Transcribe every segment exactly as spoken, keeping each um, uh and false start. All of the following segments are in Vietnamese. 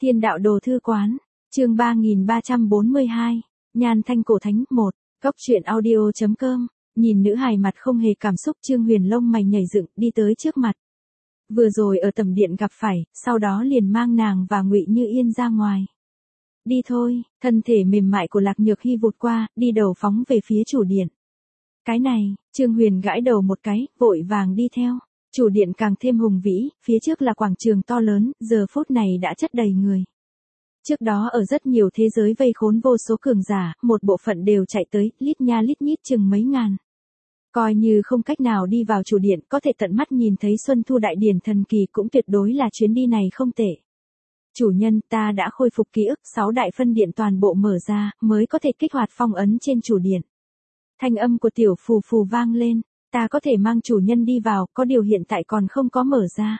Thiên đạo đồ thư quán, chương ba nghìn ba trăm bốn mươi hai, Nhan Thanh Cổ Thánh một, Góc truyện audio chấm com, nhìn nữ hài mặt không hề cảm xúc Trương Huyền lông mày nhảy dựng đi tới trước mặt. Vừa rồi ở tầm điện gặp phải, sau đó liền mang nàng và Ngụy Như Yên ra ngoài. Đi thôi, thân thể mềm mại của Lạc Nhược Hy vụt qua, đi đầu phóng về phía chủ điện. Cái này, Trương Huyền gãi đầu một cái, vội vàng đi theo. Chủ điện càng thêm hùng vĩ, phía trước là quảng trường to lớn, giờ phút này đã chất đầy người. Trước đó ở rất nhiều thế giới vây khốn vô số cường giả, một bộ phận đều chạy tới, lít nha lít nhít chừng mấy ngàn. Coi như không cách nào đi vào chủ điện, có thể tận mắt nhìn thấy Xuân Thu Đại Điển thần kỳ cũng tuyệt đối là chuyến đi này không tệ. Chủ nhân, ta đã khôi phục ký ức, sáu đại phân điện toàn bộ mở ra, mới có thể kích hoạt phong ấn trên chủ điện. Thanh âm của tiểu phù phù vang lên, ta có thể mang chủ nhân đi vào, có điều hiện tại còn không có mở ra.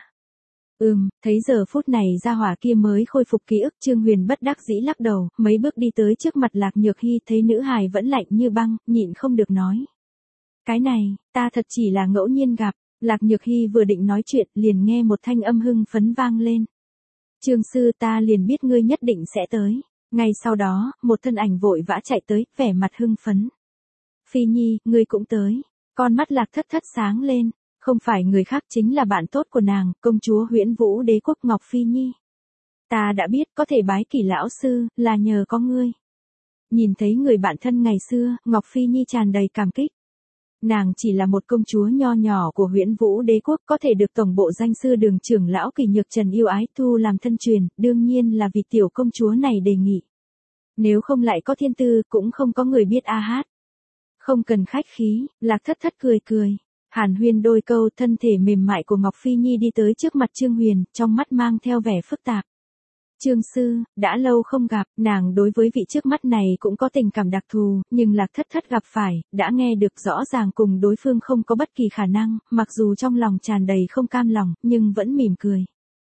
Ừm, thấy giờ phút này gia hỏa kia mới khôi phục ký ức, Trương Huyền bất đắc dĩ lắc đầu, mấy bước đi tới trước mặt Lạc Nhược Hy, thấy nữ hài vẫn lạnh như băng, nhịn không được nói. Cái này, ta thật chỉ là ngẫu nhiên gặp. Lạc Nhược Hy vừa định nói chuyện, liền nghe một thanh âm hưng phấn vang lên. Trương sư, ta liền biết ngươi nhất định sẽ tới. Ngay sau đó, một thân ảnh vội vã chạy tới, vẻ mặt hưng phấn. Phi Nhi, ngươi cũng tới. Con mắt Lạc Thất Thất sáng lên, không phải người khác chính là bạn tốt của nàng, công chúa Huyễn Vũ Đế quốc Ngọc Phi Nhi. Ta đã biết có thể bái kỷ lão sư, là nhờ có ngươi. Nhìn thấy người bạn thân ngày xưa, Ngọc Phi Nhi tràn đầy cảm kích. Nàng chỉ là một công chúa nho nhỏ của Huyễn Vũ Đế quốc, có thể được tổng bộ danh sư Đường trưởng lão Kỳ Nhược Trần yêu ái thu làm thân truyền, đương nhiên là vì tiểu công chúa này đề nghị. Nếu không lại có thiên tư, cũng không có người biết a hát. Không cần khách khí, Lạc Thất Thất cười cười. Hàn huyên đôi câu, thân thể mềm mại của Ngọc Phi Nhi đi tới trước mặt Trương Huyền, trong mắt mang theo vẻ phức tạp. Trương sư, đã lâu không gặp, nàng đối với vị trước mắt này cũng có tình cảm đặc thù, nhưng Lạc Thất Thất gặp phải, đã nghe được rõ ràng cùng đối phương không có bất kỳ khả năng, mặc dù trong lòng tràn đầy không cam lòng, nhưng vẫn mỉm cười.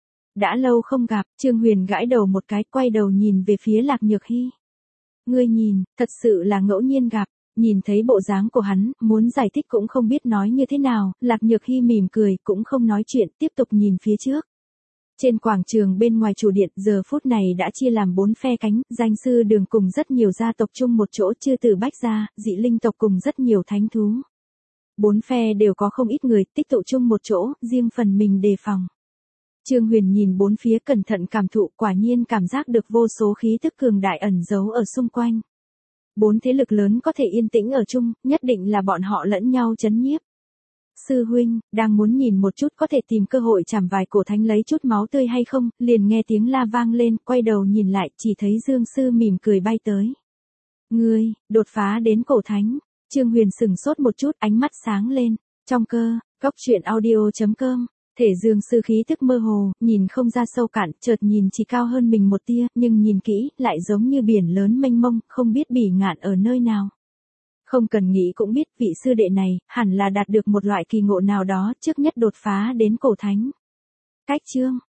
Đã lâu không gặp, Trương Huyền gãi đầu một cái, quay đầu nhìn về phía Lạc Nhược Hy. Ngươi nhìn, thật sự là ngẫu nhiên gặp. Nhìn thấy bộ dáng của hắn, muốn giải thích cũng không biết nói như thế nào, Lạc Nhược Hy mỉm cười, cũng không nói chuyện, tiếp tục nhìn phía trước. Trên quảng trường bên ngoài chủ điện, giờ phút này đã chia làm bốn phe cánh, danh sư Đường cùng rất nhiều gia tộc chung một chỗ, chư tử bách gia, dị linh tộc cùng rất nhiều thánh thú. Bốn phe đều có không ít người, tích tụ chung một chỗ, riêng phần mình đề phòng. Trương Huyền nhìn bốn phía cẩn thận cảm thụ, quả nhiên cảm giác được vô số khí tức cường đại ẩn giấu ở xung quanh. Bốn thế lực lớn có thể yên tĩnh ở chung, nhất định là bọn họ lẫn nhau chấn nhiếp. Sư huynh, đang muốn nhìn một chút có thể tìm cơ hội chảm vài cổ thánh lấy chút máu tươi hay không, liền nghe tiếng la vang lên, quay đầu nhìn lại, chỉ thấy Dương sư mỉm cười bay tới. Ngươi, đột phá đến cổ thánh. Trương Huyền sừng sốt một chút, ánh mắt sáng lên. Trong cơ, Góc truyện audio chấm com. Thể Dương sư khí tức mơ hồ, nhìn không ra sâu cạn, chợt nhìn chỉ cao hơn mình một tia, nhưng nhìn kỹ, lại giống như biển lớn mênh mông, không biết bỉ ngạn ở nơi nào. Không cần nghĩ cũng biết, vị sư đệ này, hẳn là đạt được một loại kỳ ngộ nào đó, trước nhất đột phá đến cổ thánh. Cách chương,